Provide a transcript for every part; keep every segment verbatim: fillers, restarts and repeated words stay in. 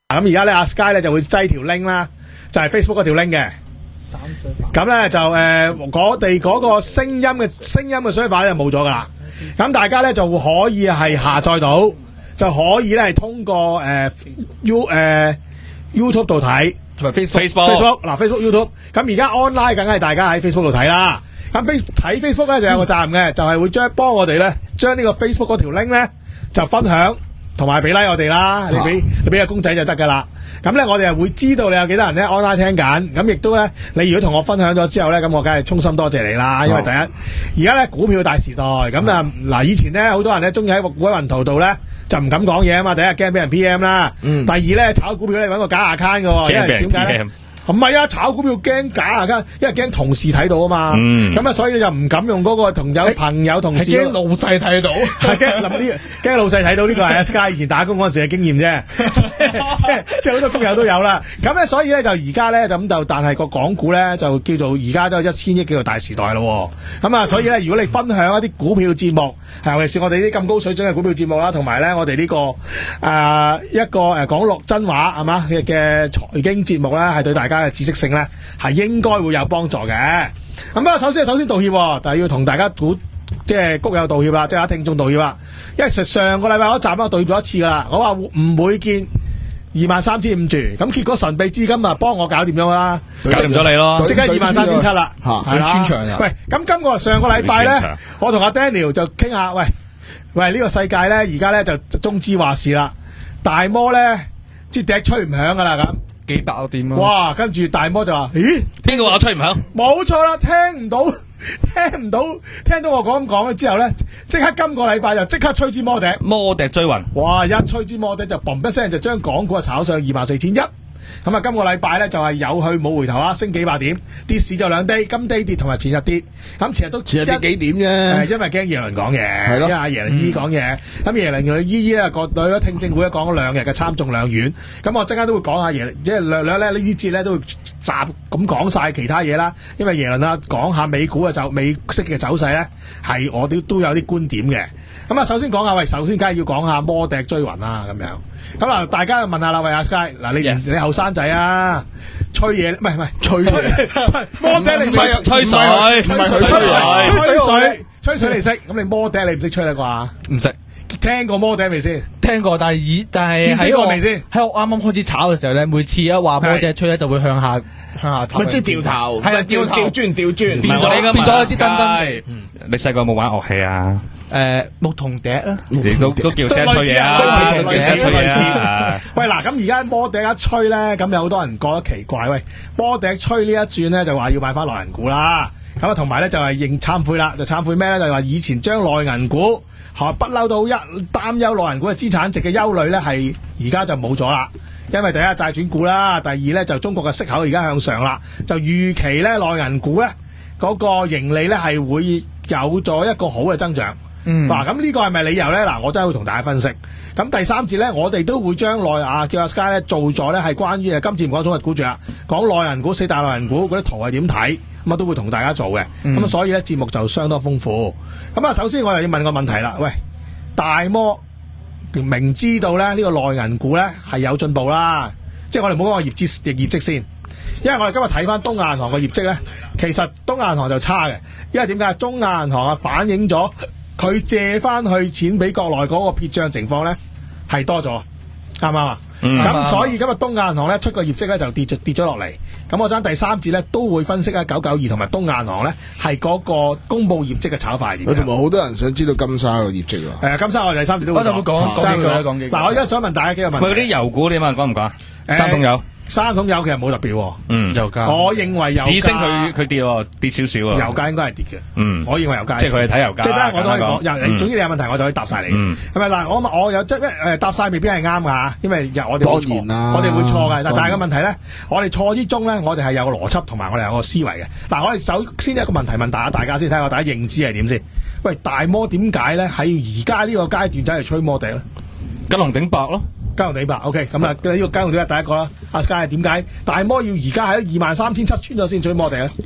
咁而家咧阿 Sky 咧就會擠條 link 啦，就係 Facebook 嗰條 link 嘅。咁咧就誒，我哋嗰個聲音嘅聲音嘅 server 咧就冇咗噶啦。咁大家咧就可以係下載到，就可以咧係通過誒 U 誒 YouTube 度睇， 同埋 Facebook Facebook 嗱 Facebook YouTube。咁而家 online 梗係大家喺 Facebook 度睇啦。咁 Face 睇 Facebook 咧就有個責任嘅，就係會將幫我哋咧將呢個 Facebook 嗰條 link 咧就分享。同埋俾 like 我哋啦，你俾你俾個公仔就得噶啦。咁咧我哋又會知道你有幾多人咧 online 聽緊。咁亦都咧，你如果同我分享咗之後咧，咁我梗係衷心多謝你啦。因為第一，而家咧股票大時代，咁啊嗱，以前咧好多人咧中意喺股喺雲圖度咧就唔敢講嘢啊嘛。第一驚俾人 P M 啦，嗯、第二咧炒股票咧揾個假 account 嘅，因為點解咧？唔係啊，炒股票驚假啊，因為驚同事睇到啊嘛。咁啊、嗯，所以你就唔敢用嗰個同有朋友同事。 驚老細睇到， 係驚諗呢，驚老細睇到呢個係阿 Sky 以前打工嗰陣時嘅經驗啫。即係即係好多工友都有啦。咁咧，所以咧就而家咧咁就，但係個港股咧就叫做而家都有一千億叫做大時代咯。咁啊，所以咧如果你分享一啲股票節目，尤其是我哋啲咁高水準嘅股票節目啦，同埋咧我哋呢、這個誒、呃、一個誒講落真話係嘛嘅嘅財經節目咧，係對大家嘅知識性咧係應該會有幫助嘅。咁啊，首先首先道歉，但係要同大家股即係谷友道歉啦，即係聽眾道歉啦。因為上個禮拜嗰集我道歉咗一次噶啦，我話唔會見二萬三千五住，咁結果神秘資金啊幫我搞掂咗啦， 搞掂咗你咯， 即刻二萬三千七啦， 係啦。穿牆啊！ 喂，咁今個上個禮拜咧，我同阿 Daniel 就傾下，喂喂呢、這個世界咧而家咧就中資話事啦，大摩咧支笛吹唔響噶啦咁。 幾百個點啊！ 哇，跟住大摩就話：咦， 邊個話我吹唔響？ 冇錯啦，聽唔到，聽唔到，聽到我講咁講咗之後咧，即刻今個禮拜就即刻吹支摩笛， 摩笛追雲。 哇！一吹支摩笛就嘣一聲就將港股啊炒上二萬四千一。咁啊，今個禮拜咧就係有去冇回頭啊，升幾百點，跌市就兩低，今低跌同埋前日跌，咁前日都前日跌幾點啫？ 誒，因為驚耶倫講嘢， 係咯， 因為阿耶倫姨講嘢，咁耶倫佢姨姨咧個對咗聽證會講咗兩日嘅參眾兩院，咁我陣間都會講下耶倫，即係略略咧呢啲節咧都會集咁講晒其他嘢啦，因為耶倫啊講下美股嘅走美息嘅走勢咧，係我哋都有啲觀點嘅。咁啊，首先講下喂，首先梗係要講下摩笛追雲啦，咁樣。咁啊，大家問下啦，喂阿 Sky，嗱你 Yes. 你後生仔啊，吹嘢唔係唔係吹嘢，摩笛你吹吹水， 吹水吹水吹水吹水你識，咁你摩笛你唔識吹啦啩？ 唔識， 聽過摩笛未先？ 聽過，但係以但係見識過未先？ 喺我啱啱開始炒嘅時候咧，每次一話摩笛吹咧，就會向下向下炒。 咪即係掉頭， 係啊，掉頭調轉調轉， 變咗變咗有啲燈燈。 你細個有冇玩樂器啊？ 誒，牧童笛啦， 你都都叫聲吹嘢啊，叫聲吹嘢啊！ 喂，嗱，咁而家摩笛一吹咧，咁有好多人覺得奇怪。喂，摩笛吹呢一轉咧，就話要買翻內銀股啦。咁啊，同埋咧就係認懺悔啦，就懺悔咩咧？就係話以前將內銀股嚇不嬲到一擔憂內銀股嘅資產值嘅憂慮咧，係而家就冇咗啦。因為第一債轉股啦，第二咧就中國嘅息口而家向上啦，就預期咧內銀股咧嗰個盈利咧係會有咗一個好嘅增長。 嗯， 嗱，咁呢個係咪理由咧？嗱，我真係會同大家分析。咁第三節咧，我哋都會將內啊叫阿 Sky 咧做咗咧係關於誒今次唔講中日股住啦，講內銀股四大內銀股嗰啲圖係點睇，咁啊都會同大家做嘅。咁、嗯、所以咧節目就相當豐富。咁啊，首先我又要問個問題啦，喂，大摩明知道咧呢個內銀股咧係有進步啦，即係我哋唔好講個業績業績先，因為我哋今日睇翻東亞銀行嘅業績咧，其實東亞銀行就差嘅，因為點解？中亞銀行啊反映咗。佢借翻去錢俾國內嗰個撇帳情況咧係多咗，啱唔啱啊？咁、嗯、所以今日東亞銀行咧出個業績咧就跌咗跌咗落嚟。咁我陣第三節咧都會分析啊九九二同埋東亞銀行咧係嗰個公佈業績嘅炒法係點。 同埋好多人想知道金沙個業績喎。 誒，金沙我哋第三節都會講。 我就會講講幾句啦，講幾句。 嗱，我而家想問大家幾個問題。 喂，嗰啲油股點啊？講唔講？三桶油。 三桶油其實冇特別喎， 嗯， 油價， 我認為油價市升佢佢跌喎，跌少少啊， 油價應該係跌嘅， 嗯， 我認為油價， 即係佢係睇油價， 即係真係我都可以講，又總之你有問題我就可以答晒你，係咪嗱？我我有即係誒答晒未必係啱㗎，因為我哋會錯，我哋會錯嘅，但係個問題咧，我哋錯之中咧，我哋係有個邏輯同埋我哋有個思維嘅。嗱，我哋首先一個問題問大家，大家先睇下大家認知係點先。喂，大摩點解咧喺而家呢個階段走去吹摩笛咧？ 吉隆頂白咯。 金融頂白 OK 咁啊，呢個金融頂白第一個啦。阿 Sky 係點解大摩要而家喺二萬三千七穿咗先追摩地咧？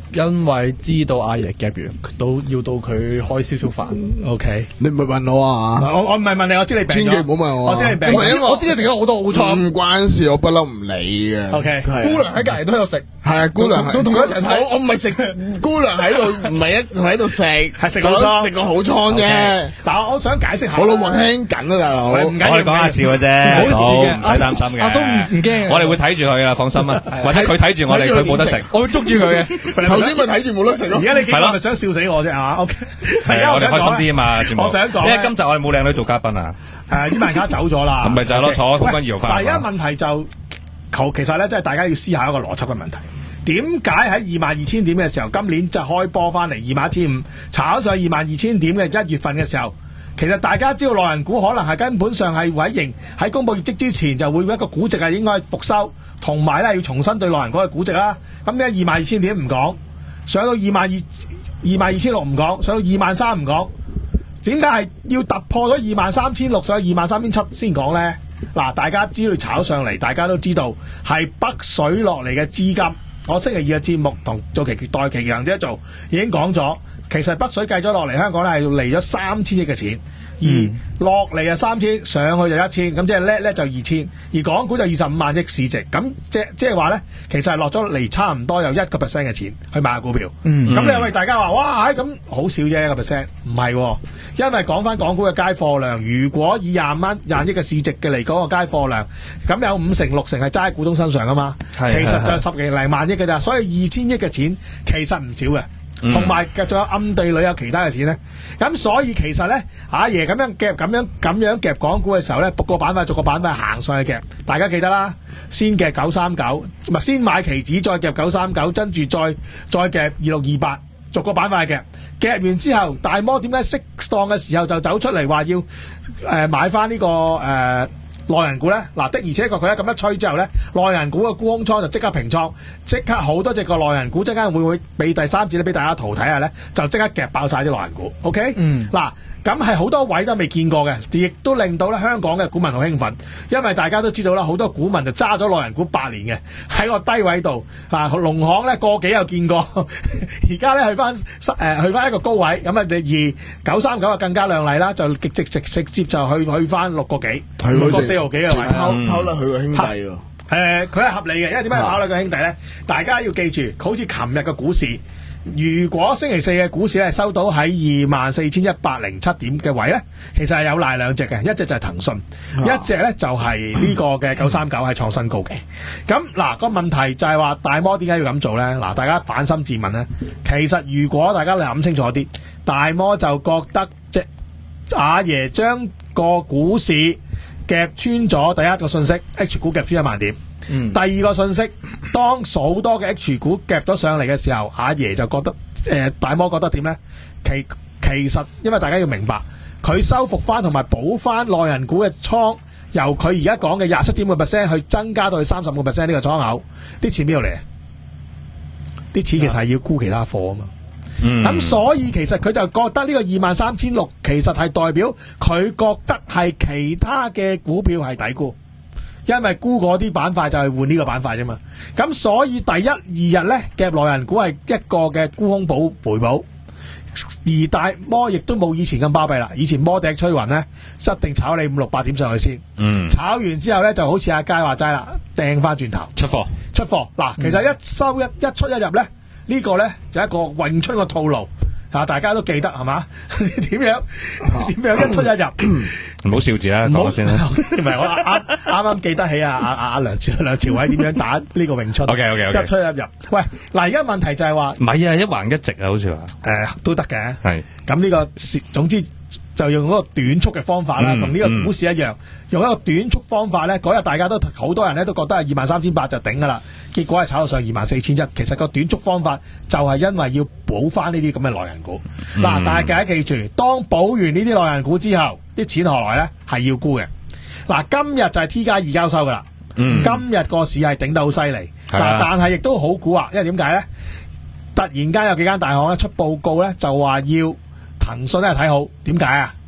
因為知道阿爺夾完，到要到佢開燒燒飯。 O K， 你唔係問我啊？ 我我唔係問你，我知你病咗。 千祈唔好問我啊。 我知你病咗。 唔係因為我知你食咗好多好菜。 唔關事，我不嬲唔理嘅。 O K， 係啊姑娘喺隔離都有食。 係啊，姑娘係都同佢一齊睇我我唔係食姑娘喺度，唔係一唔係喺度食，係食好倉食個好倉啫。 嗱，我想解釋下。 我老婆聽緊啊，大佬。 唔緊要我哋講下笑嘅啫， 冇事嘅唔使擔心嘅。 阿叔唔唔驚嘅我哋會睇住佢啊，放心啊。或者佢睇住我哋，佢冇得食。 我會捉住佢嘅。 頭先咪睇住冇得食咯。 而家你幾個係咯咪想笑死我啫係嘛？O K， 係啊，我哋開心啲啊嘛，節目。 我想講因為今集我哋冇靚女做嘉賓啊。 誒，伊萬卡走咗啦。 咁咪就係咯，坐公君搖翻。 但係而家問題就求其實咧，即係大家要思考一個邏輯嘅問題。點解喺二萬二千點嘅時候，今年就開波翻嚟二萬一千五，炒上二萬二千點嘅一月份嘅時候，其實大家知道內銀股可能係根本上係委型喺公佈業績之前就會一個估值係應該復收，同埋咧要重新對內銀股嘅估值啦。咁呢二萬二千點唔講，上到二萬二二萬二千六唔講，上到二萬三唔講，點解係要突破咗二萬三千六上到二萬三千七先講呢？嗱，大家知道炒上嚟，大家都知道係北水落嚟嘅資金。我星期二嘅節目同做期代期強啲一做，已經講咗，其實北水計咗落嚟香港咧係嚟咗三千億嘅錢，而落嚟啊三千，上去就一千，咁即係叻叻就二千，而港股就二十五萬億市值，咁即即係話咧，其實係落咗嚟差唔多有一個 percent 嘅錢去買股票。咁、 嗯、 你為大家話哇，咁好少啫一個 percent，唔係，因為講翻港股嘅街貨量，如果以廿蚊廿億嘅市值嘅嚟講個街貨量，咁有五成六成係揸喺股東身上噶嘛，其實就十幾零萬億嘅咋，所以二千億嘅錢其實唔少嘅。同埋仲有暗地裏有其他嘅錢咧，咁所以其實咧，阿爺咁樣夾咁樣咁樣夾港股嘅時候咧，逐個板塊逐個板塊行上去夾，大家記得啦，先夾九三九，唔係先買期指，再夾九三九，跟住再再夾二六二八，逐個板塊夾，夾完之後，大摩點解適當嘅時候就走出嚟話要誒、呃、買翻呢、這個誒？呃內銀股咧，嗱的而且確佢一咁一吹之後咧，內銀股嘅沽空倉就即刻平倉，即刻好多隻個內銀股，即刻會唔會俾第三節咧俾大家圖睇下咧，就即刻夾爆晒啲內銀股 ，OK？嗯，嗱。咁係好多位都未見過嘅，亦都令到咧香港嘅股民好興奮，因為大家都知道啦，好多股民就揸咗內銀股八年嘅，喺個低位度啊，農行咧個幾有見過，而家咧去翻誒去翻一個高位，咁啊而九三九啊更加亮麗啦，就直直直直接就去去翻六個幾，六個四毫幾嘅位， 拋拋甩佢個兄弟喎。 誒，佢係合理嘅，因為點解拋甩個兄弟咧？大家要記住，好似琴日嘅股市。如果星期四嘅股市咧收到喺二萬四千一百零七點嘅位咧，其實係有賴兩隻嘅，一隻就係騰訊，啊、一隻咧就係呢個嘅九三九係創新高嘅。咁嗱、個問題就係話大摩點解要咁做咧？嗱，大家反心自問咧，其實如果大家諗清楚啲，大摩就覺得即阿爺將個股市夾穿咗第一個信息 ，H 股夾穿一萬點。嗯、第二個信息，當好多嘅 H 股夾咗上嚟嘅時候，阿爺就覺得誒、呃、大摩覺得點呢？其其實因為大家要明白，佢收復翻同埋補翻內銀股嘅倉，由佢而家講嘅廿七點五 percent 去增加到去三十五 percent 呢個倉口，啲錢邊度嚟？啲錢其實係要沽其他貨啊嘛。咁、嗯、所以其實佢就覺得呢個二萬三千六其實係代表佢覺得係其他嘅股票係抵沽。因為沽嗰啲板塊就係換呢個板塊啫嘛，咁所以第一二日咧夾內銀股係一個嘅沽空補回補，而大摩亦都冇以前咁巴閉啦。以前摩笛吹雲咧，一定炒你五六百點上去先，嗯，炒完之後咧就好似阿佳話齋啦，掟翻轉頭出貨出貨嗱，其實一收一一出一入咧，呢個咧就係一個詠春嘅套路。啊！大家都記得係嘛？點樣點樣一出一入？ 唔好笑字啦，講先啦。 唔係我啱啱啱記得起啊！阿阿阿梁朝梁朝偉點樣打呢個詠春 ？OK OK OK。 一出一入。喂，嗱而家問題就係話， 唔係啊，一橫一直啊，好似話誒都得嘅。 係咁呢個總之就用嗰個短速嘅方法啦，同呢、嗯、個股市一樣，用一個短速方法咧。嗰日大家都好多人咧都覺得係二萬三千八就頂噶啦，結果係炒到上二萬四千一。其實個短速方法就係因為要補翻呢啲咁嘅內銀股。嗱、嗯，但係大家記住，當補完呢啲內銀股之後，啲錢何來咧？係要沽嘅。嗱，今日就係 T 加二交收噶啦。嗯、今日個市係頂得好犀利。嗱、啊，但係亦都好蠱惑，因為點解咧？突然間有幾間大行咧出報告咧，就話要騰訊咧睇好。點解啊？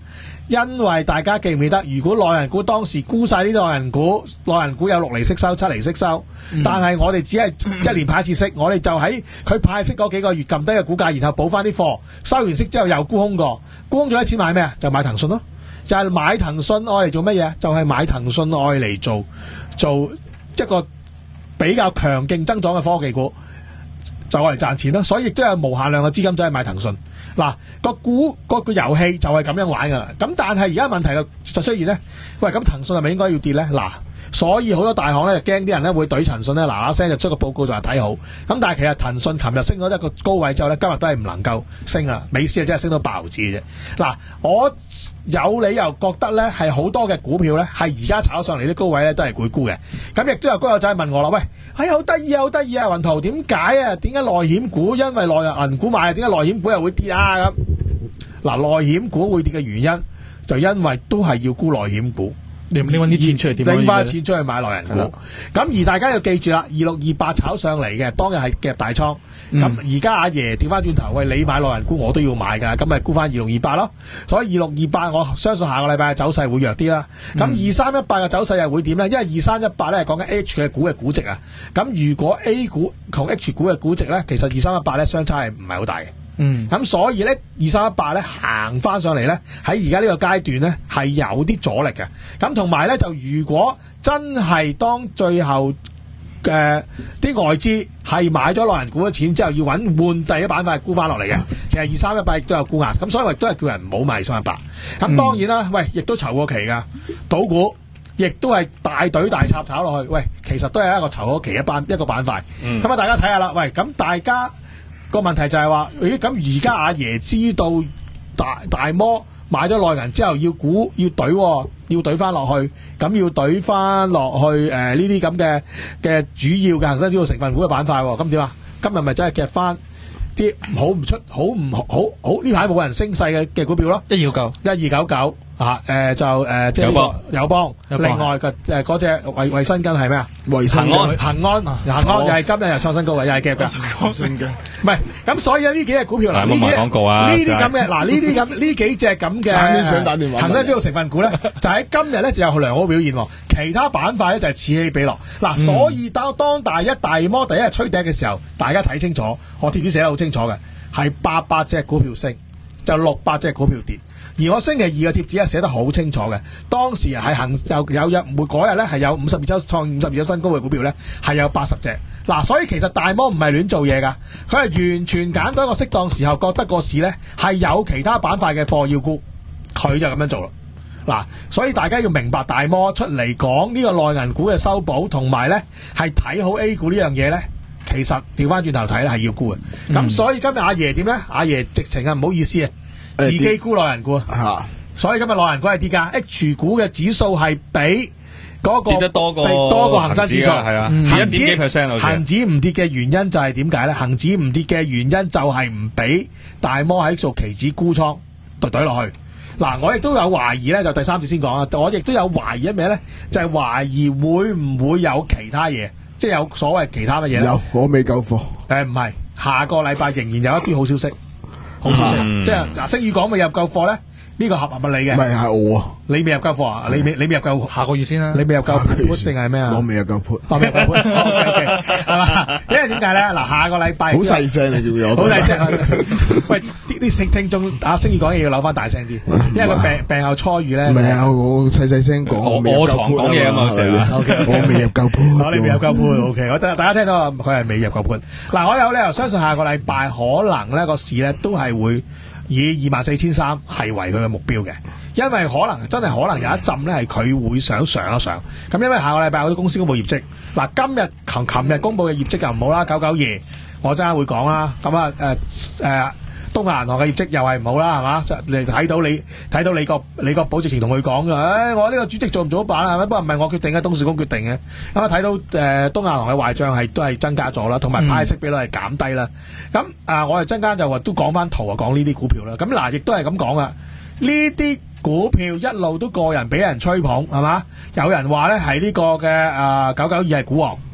因為大家記唔記得，如果內銀股當時沽晒呢啲內銀股，內銀股有六厘息收、七厘息收， 嗯但係我哋只係一年派一次息，我哋就喺佢派息嗰幾個月撳低嘅股價，然後補翻啲貨，收完息之後又沽空過，沽空咗啲錢買咩啊？就買騰訊咯，就係、是、買騰訊愛嚟做乜嘢？就係、是、買騰訊愛嚟做做一個比較強勁增長嘅科技股。就嚟賺錢咯，所以亦都有無限量嘅資金走去買騰訊。嗱，個股個個遊戲就係咁樣玩噶啦。咁但係而家問題就出現咧，喂，咁騰訊係咪應該要跌咧？嗱，所以好多大行咧就驚啲人咧會懟騰訊咧，嗱嗱聲就出個報告就話睇好。咁但係其實騰訊琴日升咗一個高位之後咧，今日都係唔能夠升啦。美市啊真係升到爆字嘅啫。嗱，我有理由覺得咧係好多嘅股票咧係而家炒上嚟啲高位咧都係會沽嘅。咁亦都有高友仔問我啦，喂，哎呀好得意啊，好得意啊，雲圖點解啊？點解內險股因為內銀股買，點解內險股又會跌啊？咁嗱，內險股會跌嘅原因就因為都係要沽內險股。 你拎翻啲錢出嚟點？ 拎翻錢出去買內銀股。咁而大家要記住啦，二六二八炒上嚟嘅，當日係夾大倉。咁而家阿爺調翻轉頭，喂，你買內銀股我都要買㗎，咁咪沽翻二六二八咯。所以二六二八我相信下個禮拜嘅走勢會弱啲啦。咁二三一八嘅走勢又會點咧？因為二三一八咧係講緊 H 嘅股嘅估值啊。咁如果 A 股同 H 股嘅估值咧，其實二三一八咧相差係唔係好大嘅。 嗯， 咁所以咧，二三一八咧行翻上嚟咧，喺而家呢個階段咧係有啲阻力嘅。咁同埋咧，就如果真係當最後嘅啲、呃、外資係買咗內銀股嘅錢之後，要揾換第一板塊沽翻落嚟嘅，其實二三一八亦都有沽壓。咁所以我亦都係叫人唔好買二三一八。咁當然啦，喂，亦都籌過期噶，賭股亦都係大隊大插炒落去。喂，其實都係一個籌過期一班一個板塊。咁啊、嗯，大家睇下啦。喂，咁大家。個問題就係話，咦？咁而家阿爺知道大大摩買咗內銀之後要估要懟、哦，要懟翻落去，咁要懟翻落去誒呢啲咁嘅嘅主要嘅恒生指數成分股嘅板塊、哦，咁點啊？今日咪真係夾翻啲好唔出、好唔好好呢排冇人升勢嘅嘅股票咯， 一二九一二九九啊，誒、呃、就誒、呃、即係呢個友邦，另外嘅誒嗰隻衛衛生巾係咩啊？ 衛生安恒安恒安又係今日又創新高位，又係夾㗎。 衛生巾唔係咁，所以呢幾隻股票嗱，呢啲廣告啊， 呢啲咁嘅嗱，呢啲咁呢幾隻咁嘅想打電話恒生指數成分股咧，就喺今日咧就有良好表現，其他板塊咧就係此起彼落。嗱，所以當當大一大摩第一日吹笛嘅時候，大家睇清楚，我貼紙寫得好清楚嘅，係八百隻股票升，就六百隻股票跌。而我星期二嘅貼紙咧寫得好清楚嘅，當時係行有有日每嗰日咧係有五十二周創五十二周新高嘅股票咧係有八十隻。嗱，所以其實大摩唔係亂做嘢噶，佢係完全揀到一個適當時候，覺得個市咧係有其他板塊嘅貨要沽，佢就咁樣做啦。嗱，所以大家要明白大摩出嚟講呢個內銀股嘅修補，同埋咧係睇好 A 股呢樣嘢咧，其實調翻轉頭睇咧係要沽嘅。咁、嗯、所以今日阿爺點咧？阿爺直情啊唔好意思啊！自己沽內銀股啊，所以今日內銀股係跌㗎 ，H 股嘅指數係比嗰個跌得多過多過恒生指數， 係啊， 恒指一點幾 percent 恒指唔跌嘅原因就係點解咧？恒指唔跌嘅原因就係唔俾大摩喺做期指沽倉懟懟落去。嗱，我亦都有懷疑咧，就第三節先講啊。我亦都有懷疑咩咧？就係、是、懷疑會唔會有其他嘢，即係有所謂其他乜嘢咧？ 有，我未夠貨。 誒唔係，下個禮拜仍然有一啲好消息。好消息，嗯、即係嗱，星宇講未入夠貨咧，呢、呢個合合理嘅。 唔係係我啊， 你未入夠貨啊？你未你未入夠？ 下個月先啦。 你未入夠 put 定係咩啊？ 我未入夠 put。 我未入夠 put。係嘛？因為點解咧？嗱，下個禮拜好細聲你叫我。 好細聲。喂，啲啲聽聽眾啊，星宇講嘢要扭翻大聲啲，因為佢病病後初愈咧。 唔係啊，我細細聲講。 我我床講嘢啊嘛，成日。 我未入夠 put。 我你未入夠 put，OK。我大大家聽到佢係未入夠 put。嗱，我有理由相信下個禮拜可能咧個市咧都係會以二萬四千三係為佢嘅目標嘅，因為可能真係可能有一陣咧係佢會想上一上，咁因為下個禮拜好多公司公布業績，嗱今日琴琴日公布嘅業績又唔好啦，九九二，我陣間會講啦，咁啊誒誒東亞銀行嘅業績又係唔好啦，係嘛？你睇到你睇到你個你個保值前同佢講嘅，誒、哎、我呢個主席做唔做得辦啊？不過唔係我決定嘅，董事局決定嘅。咁啊睇到誒、呃、東亞銀行嘅壞賬係都係增加咗啦，同埋派息比率係減低啦。咁啊、呃、我哋陣間就話都講翻圖啊，講呢啲股票啦。咁嗱亦都係咁講啊，呢啲股票一路都個人俾人吹捧係嘛？有人話咧係呢個嘅啊九九二係股王。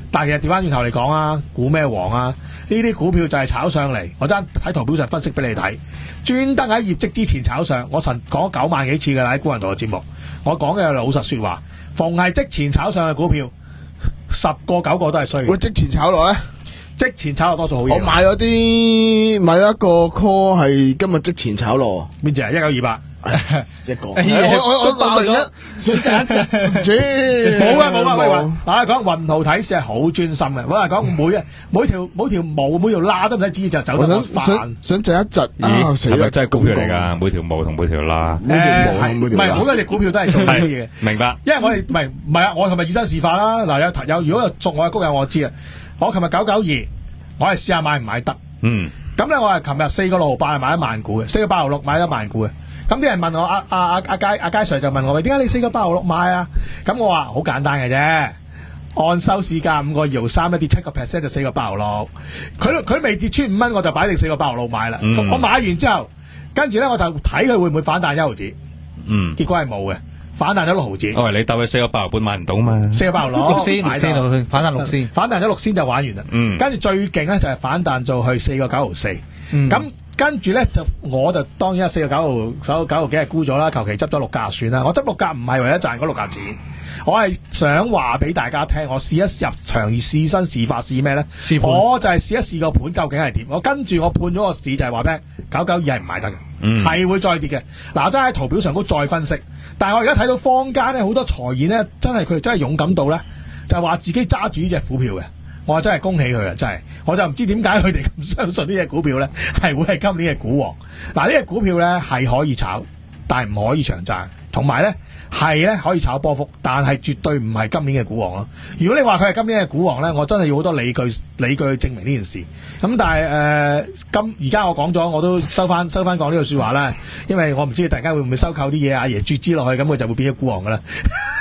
但係其實調翻轉頭嚟講啊，估咩王啊？呢啲股票就係炒上嚟，我真喺圖表上分析俾你睇，專登喺業績之前炒上。我曾講咗九萬幾次㗎啦，喺股人道嘅節目，我講嘅老實説話，逢係即前炒上嘅股票，十個九個都係衰嘅。 喂，即前炒落咧， 即前炒落多數好嘢。 我買咗啲買咗一個 call 係今日即前炒落， 邊隻啊？一九二八。 一個，我哎呀我我爆咗我突然間想窒一窒， 冇啊冇啊喂喂，大家講雲圖睇市係好專心嘅，我係講每啊每條每條毛每條罅都唔使知就走得我我飯。 想想想窒一窒，啊死啦！ 係咪真係股票嚟㗎？每條毛同每條罅。 每條毛係每條罅唔係好多隻股票都係做呢啲嘢？ 明白。 因為我哋唔係唔係啊！我琴日以身試法啦。嗱有有如果有熟我嘅谷友我知啊。我琴日九九二，我係試下買唔買得。 嗯。 咁咧我係琴日四個六毫八係買一萬股嘅，四個八毫六買一萬股嘅。咁啲人問我阿阿阿阿佳阿佳 Sir 就問我，喂，點解你四個八毫六買啊？咁我話好簡單嘅啫，按收市價五個二毫三，一跌七個 percent 就四個八毫六。佢佢未跌穿五蚊，我就擺定四個八毫六買啦。 嗯我買完之後，跟住咧我就睇佢會唔會反彈一毫子。 嗯。 結果係冇嘅，反彈咗六毫子。 我話你鬥佢四個八毫半買唔到嘛？ 四個八毫六， 六仙六仙買到六反彈六仙， 反彈咗六仙就玩完啦。 嗯跟住最勁咧就係反彈做去四個九毫四。 嗯咁跟住咧就我就當然係四個九毫九九毫幾係沽咗啦，求其執咗六格算啦。我執六格唔係為咗賺嗰六格錢，我係想話俾大家聽，我試一入場試身試法試咩咧？ 試盤我就係試一試個盤究竟係點。我跟住我判咗個市就係話咩？九九二係唔買得嘅，係、 嗯會再跌嘅。嗱，我真係喺圖表上高再分析，但係我而家睇到坊間咧好多財演咧，真係佢哋真係勇敢到咧，就係話自己揸住呢隻股票嘅。我話真係恭喜佢啊！真係，我就唔知點解佢哋咁相信呢隻股票咧，係會係今年嘅股王。嗱，呢隻股票咧係可以炒，但係唔可以長揸。同埋咧係咧可以炒波幅，但係絕對唔係今年嘅股王咯。如果你話佢係今年嘅股王咧，我真係要好多理據理據去證明呢件事。咁但係誒、呃、今而家我講咗，我都收翻收翻講呢句説話啦，因為我唔知突然間會唔會收購啲嘢，阿爺注資落去，咁佢就會變咗股王噶啦。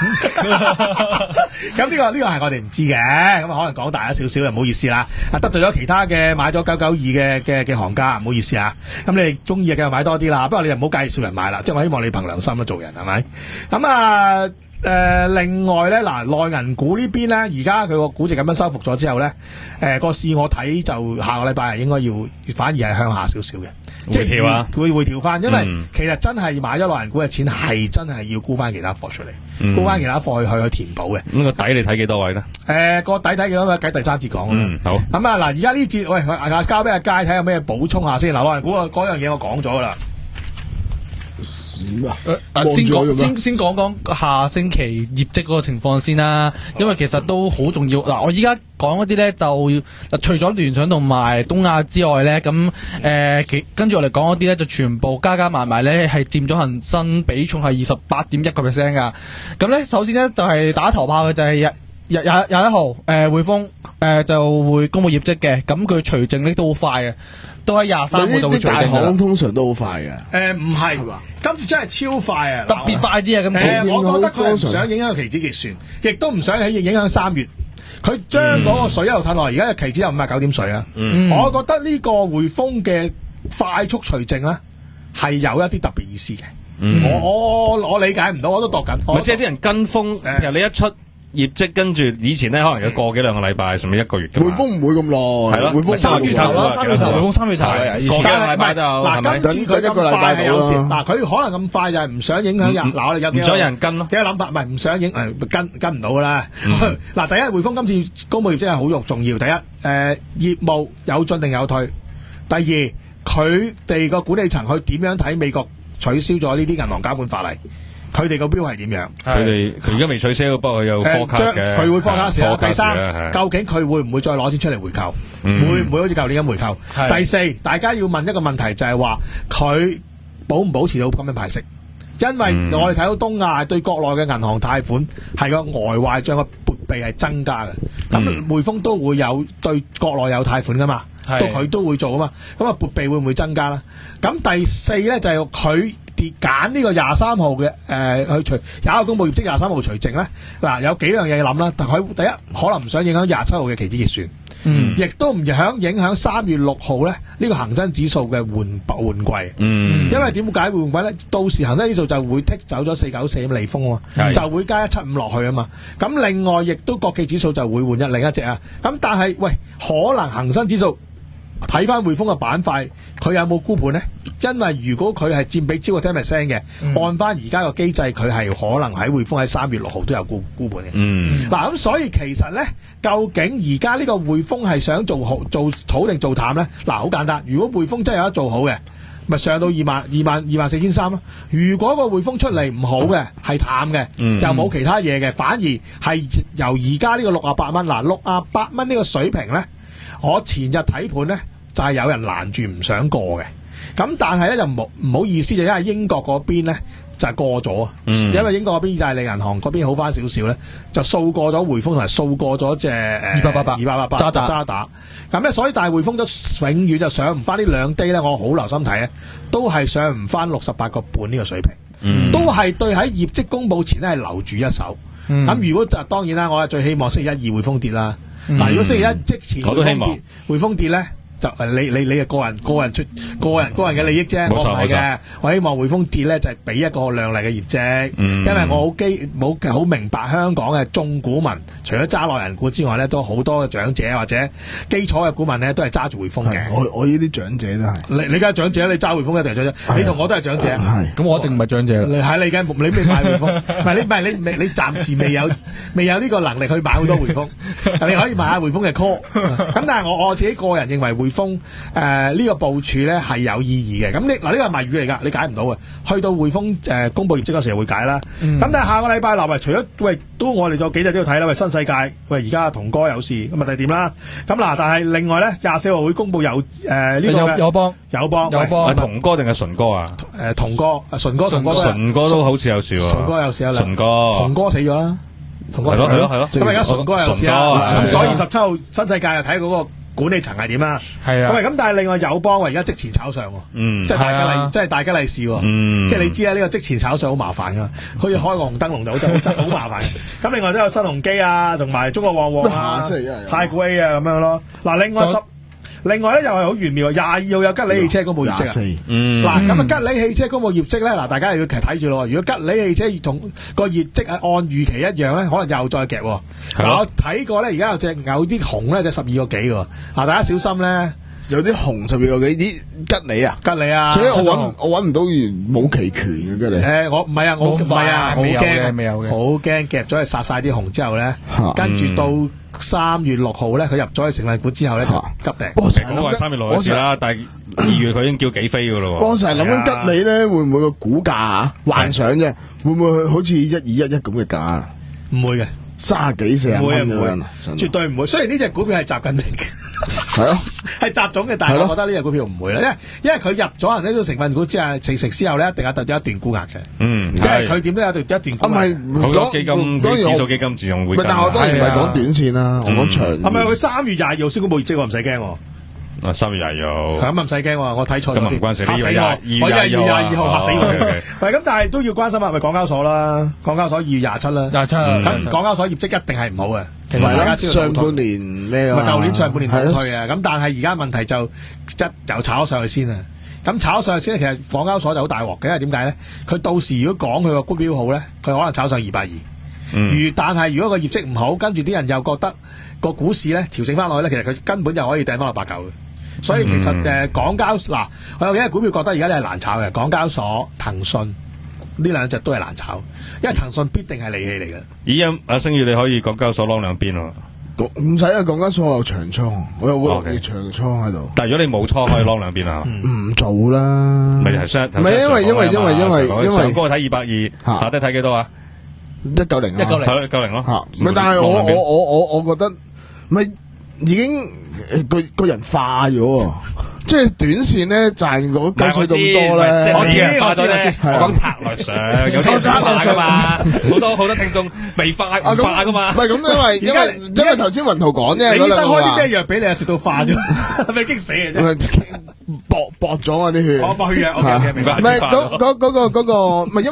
咁呢、呢個呢、呢個係我哋唔知嘅，咁可能講大咗少少，就唔好意思啦。啊，得罪咗其他嘅買咗九九二嘅嘅嘅行家，唔好意思啊。咁你哋中意嘅繼續買多啲啦，不過你就唔好介紹人買啦，即係我希望你憑良心啦做人係咪？咁啊誒、呃，另外咧嗱，內銀股呢邊咧，而家佢個估值咁樣收復咗之後咧，誒、呃、個市我睇就下個禮拜係應該要反而係向下少少嘅。 回調啊， 會回調翻，因為嗯其實真係買咗內銀股嘅錢係真係要沽翻其他貨出嚟， 嗯沽翻其他貨去去去填補嘅。 咁個底你睇幾多位咧？ 誒個底睇幾多位？計第三節講啦。 嗯，好。 咁啊嗱，而家呢節喂，阿交俾阿佳睇下有咩補充下先。嗱，內銀股嗰樣嘢我講咗噶啦。 點啊？ 啊先講望住我做咩先先講講下星期業績嗰個情況先啦，因為其實都好重要。嗱，我依家講嗰啲咧就嗱，除咗聯想同埋東亞之外咧，咁誒其跟住我嚟講嗰啲咧就全部加加埋埋咧係佔咗恒生比重係二十八點一個 percent 噶。咁咧首先咧就係打頭炮嘅就係廿廿廿廿一號誒匯豐誒就會公布業績嘅，咁佢除淨咧都好快嘅，都喺廿三號就會啲大除淨㗎啦行通常都好快嘅。 誒唔係係嘛， 今次真係超快啊！ 特別快啲啊！今次誒，我覺得佢係唔通常想影響期指結算，亦都唔想喺影響三月。佢將嗰個水一路褪落嚟，而家嘅期指有五十九點水啊！ 嗯我覺得呢個匯豐嘅快速除淨咧係有一啲特別意思嘅。 嗯我我我理解唔到，我都度緊。我咪即係啲人跟風， 誒由你一出業績，跟住以前咧可能有個幾兩個禮拜，甚至一個月㗎嘛匯豐唔會咁耐， 係咯匯豐三月頭啦，三月頭，匯豐三月頭嘅，以前個幾禮拜就係咪嗱，今次佢等一個禮咁快拜係有時， 到啦嗱，佢可能咁快就係唔想影響人，嗱，我哋有唔想有人跟咯。 幾個諗法，唔係唔想影誒跟跟唔到噶啦。嗱，第一匯豐今次公佈業績係好重要。第一，誒、業務有進定有退。第二，佢哋個管理層去點樣睇美國取消咗呢啲銀行監管法例？佢哋個標係點樣？ 佢哋佢而家未取消，不過佢有誒 forecast 嘅， 佢會 forecast 啦。 forecast 第三， 嘅係究竟佢會唔會再攞錢出嚟回購？ 嗯會唔會好似舊年咁回購？ 係第四，大家要問一個問題就係話佢保唔保持到咁樣派息？因為嗯我哋睇到東亞對國內嘅銀行貸款係個呆壞帳嘅撥備係增加嘅，咁嗯匯豐都會有對國內有貸款噶嘛， 係都佢都會做啊嘛，咁啊撥備會唔會增加啦？咁第四咧就係佢跌揀呢個廿三號嘅誒去除廿一號公佈業績廿三號除淨咧，嗱有幾樣嘢諗啦，但佢第一可能唔想影響廿七號嘅期指結算。 嗯亦都唔響影響三月六號咧呢個恒生指數嘅換換季。 嗯， 因為點解會換季咧？到時恒生指數就會剔走咗四九四咁利豐啊嘛， 係就會加一七五落去啊嘛。咁另外亦都國企指數就會換一另一隻啊。咁但係喂，可能恒生指數睇翻匯豐嘅板塊，佢有冇沽盤呢？因為如果佢係佔比超過十 percent 嘅， 嗯按翻而家個機制，佢係可能喺匯豐喺三月六號都有沽沽盤嘅。 嗯， 嗱咁、所以其實咧，究竟而家呢個匯豐係想做好做好定做淡咧？嗱，好簡單，如果匯豐真係有得做好嘅，咪上到二萬二萬二萬四千三咯。如果個匯豐出嚟唔好嘅，係淡嘅， 嗯又冇其他嘢嘅，反而係由而家呢個六啊八蚊，嗱六啊八蚊呢個水平咧，我前日睇盤咧就係、有人攔住唔想過嘅。咁但係咧就唔好唔好意思，就因為英國嗰邊咧就係過咗啊， 嗯因為英國嗰邊意大利銀行嗰邊好翻少少咧，就掃過咗匯豐同埋掃過咗隻誒二八八八二八八八渣打渣打。咁咧，所以但係匯豐都永遠就上唔翻呢兩低咧，我好留心睇咧，都係上唔翻六十八個半呢個水平， 嗯都係對喺業績公佈前咧係留住一手。咁、 嗯如果就當然啦，我係最希望星期一二匯豐跌啦。 嗯嗱、如果星期一即前我都希望匯豐跌，匯豐跌咧。就誒你你你嘅個人個人出個人個人嘅利益啫， 冇錯我唔係嘅冇錯。 我希望匯豐跌咧就係、俾一個亮麗嘅業績， 嗯因為我好基冇好明白香港嘅眾股民，除咗揸內人股之外咧，都好多嘅長者或者基礎嘅股民咧都係揸住匯豐嘅。 我我呢啲長者都係你你梗係長者，你揸匯豐一定係長者，你同我都係長者。 係咁我一定唔係長者啦。 你係你梗你未買匯豐，唔係你唔係你未你暫時未有未有呢個能力去買好多匯豐，你可以買下匯豐嘅 call。咁但係我我自己個人認為匯豐誒呢個部署咧係有意義嘅。咁你嗱呢個係謎語嚟㗎，你解唔到嘅。去到匯豐誒、呃、公佈業績嗰時候會解啦。咁、 嗯但係下個禮拜嗱，喂，除咗喂都我哋仲有幾隻都要睇啦。喂，新世界喂而家同哥有事咁啊，第點啦？咁嗱，但係另外咧廿四號會公佈有誒呢、個嘅有有幫友邦友邦啊，同哥定係純哥啊？ 誒同哥啊純哥同哥都係純哥都好似有事喎。 純哥有事啊， 純哥同哥死咗啦，同哥係咯係咯係咯咁而家純哥有事啦， 純哥咁所以十七號新世界又睇嗰個管理層係點啦。 係啊咁咁但係另外友邦而家即前炒上喎， 嗯即係大係啊家利，即係大家利是喎。 嗯即係你知啦，呢個即前炒上好麻煩噶，好似開個紅燈籠就好真真好麻煩。咁另外都有新鴻基啊，同埋中國旺旺啊下星期一有、 太古 A 啊咁樣咯。嗱，另外十另外咧又係好玄妙，廿二號有吉利汽車公佈業績啊。 廿四， 嗯， 嗱，咁啊吉利汽車公佈業績咧，嗱大家又要其實睇住咯。如果吉利汽車同個業績係按預期一樣咧，可能又再夾喎。 係咯嗱，我睇過咧，而家有隻有啲紅咧，就十二個幾喎。嗱，大家小心咧， 有啲紅十二個幾啲吉利啊！ 吉利啊， 所以我七十揾我揾唔到冇期權嘅吉利。 誒，我唔係啊，我唔係啊，好未有驚啊嘅未有嘅好驚夾咗佢殺晒啲紅之後咧嚇， 跟住到三月六號咧，佢入咗去成分股之後咧就嚇急跌。 我成咁都係三月六嘅事啦，但係二月佢已經叫幾飛噶咯喎。 我成日諗緊吉利咧，會唔會個股價啊幻想啫？會唔會好似一二一一咁嘅價啊？ 唔會嘅， 卅幾四十唔會啊， 蚊咁唔會樣， 絕對唔會。雖然呢隻股票係習近平嘅。 係咯， 係雜種嘅，但係係咯我覺得呢隻股票唔會啦，因為因為佢入咗人呢種成分股之後，成食之後咧，一定有特有一段沽壓嘅， 嗯， 即係佢點都有一段一段啊沽壓。 唔係好多基金、 當然我指數基金自動會唔係， 跟。 但係我當然唔係係啊講短線啦，我講長線。 係咪佢三月廿二號先公佈業績喎？唔使驚喎， 啊，三月廿二號。 咁啊唔使驚喎，我睇錯咗添， 咁啊唔關事嚇死呢個我， 廿我以為二月廿二號嚇死 OK，OK，OK 我。喂，咁但係都要關心啊，咪港交所啦，港交所二月廿七啦， 廿七啊嗯咁港交所業績一定係唔好嘅，其實唔係啦， 大家知道上半年咩啊？ 咪舊年上半年倒退啊， 係咁但係而家問題就一又炒咗上去先啊！咁炒咗上去先咧，其實港交所就好大鑊嘅，因為點解咧？佢到時如果講佢個股票好咧，佢可能炒上二百二。 嗯如但係如果個業績唔好，跟住啲人又覺得個股市咧調整翻落去咧，其實佢根本就可以掟翻落八九嘅。所以其實誒、 嗯呃、港交嗱，我有幾隻股票覺得而家你係難炒嘅，港交所、騰訊呢兩隻都係難炒，因為騰訊必定係利器嚟嘅。 咦，阿星宇你可以港交所攞兩邊喎， 唔使啊，港交所有長倉，我有哦會 OK 長倉喺度， 但係如果你冇倉可以攞兩邊啊。 唔做啦。 咪係相， 唔係因為因為因為因為因為上高睇二百二， 嚇下低睇幾多啊？ 一九零啊， 一九零係咯，九零咯。 吓，唔係，但係我我我我我覺得，咪已經誒個個人化咗喎，即係短線咧賺嗰雞水咁多咧， 我知我知嘅，化咗啫。 係啊我講策略上，有啲人化噶嘛，好多好多聽眾未化啊咁化噶嘛唔。係咁，因為因為因為頭先雲圖講啫， 你醫生開啲咩藥？ 藥俾你啊？食到化咗，咪激死嘅啫！ 薄薄咗啊啲血。 我冇血藥，OK OK 明白唔。係嗰嗰嗰個嗰個，唔係因為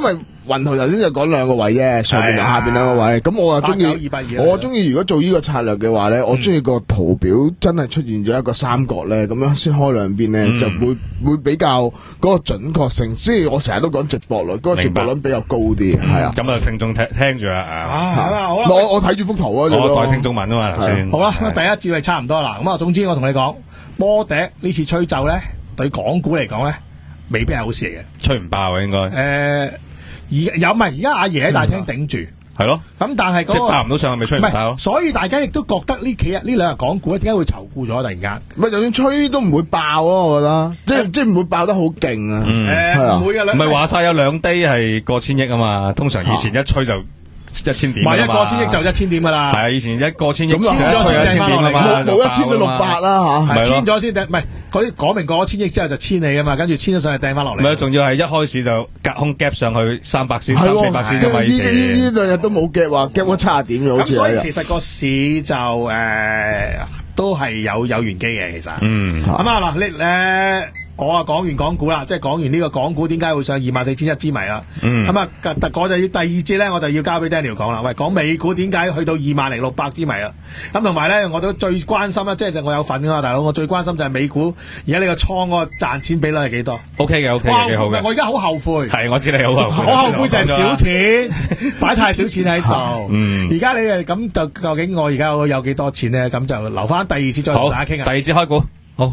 雲圖頭先就講兩個位啫，上邊同下邊兩個位。咁我又中意， 八九二八二我中意如果做呢個策略嘅話咧，我中意個圖表真係出現咗一個三角咧，咁樣先開兩邊咧，就會會比較嗰個準確性。即係我成日都講直播率，嗰個直播率比較高啲，係啊。 咁啊，聽眾聽聽住啦啊！ 啊，好啦， 我我睇住幅圖啊， 我代聽眾問啊嘛頭先。 好啦，第一節係差唔多啦。咁啊，總之我同你講，摩笛呢次吹奏咧，對港股嚟講咧，未必係好事嚟嘅。 吹唔爆啊，應該。 誒，而有唔係而家阿爺喺大廳頂住， 係咯。 咁但係即係爆唔到上去，咪吹唔爆咯。 所以大家亦都覺得呢幾日呢兩日港股咧，點解會籌固咗突然間？ 唔係就算吹都唔會爆咯，我覺得，即係即係唔會爆得好勁啊。 誒，唔會嘅， 唔係話晒有兩低係過千億啊嘛，通常以前一吹就一千點。 唔係一過千億就一千點噶啦。 係啊，以前一過千億咁簽咗先掟翻落嚟， 冇冇一千到六百啦吓。 係簽咗先掟，唔係嗰啲講明過咗千億之後就千你噶嘛，跟住簽咗上去掟翻落嚟。 唔係，仲要係一開始就隔空 gap 上去三百先、三四百先噶嘛，以前。 呢呢兩日都冇 gap 話 gap 咗七十點嘅，好似係。 咁所以其實個市就誒都係有有玄機嘅，其實。 嗯。 咁啊嗱，你誒。我啊講完港股啦，即係講完呢個港股點解會上二萬四千一之謎啦。咁啊、嗯，特我就要第二節咧，我就要交俾 Daniel 講啦。喂，講美股點解去到二萬零六百之謎啦？咁同埋咧，我都最關心啦，即係我有份噶嘛，大佬，我最關心就係美股而家呢個倉嗰個賺錢比率係幾多 ？O K 嘅，O K 嘅，幾好嘅。 我而家好後悔。 係，我知你好後悔。 我後悔就係少錢，擺太少錢喺度。 嗯。 而家你誒咁就究竟我而家有幾多錢咧？咁就留翻第二節再同大家傾啊。 第二節開股。好。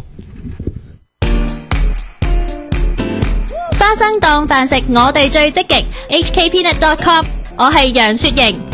花生當飯食，我哋最積極。H K Peanut dot com， 我係楊雪瑩。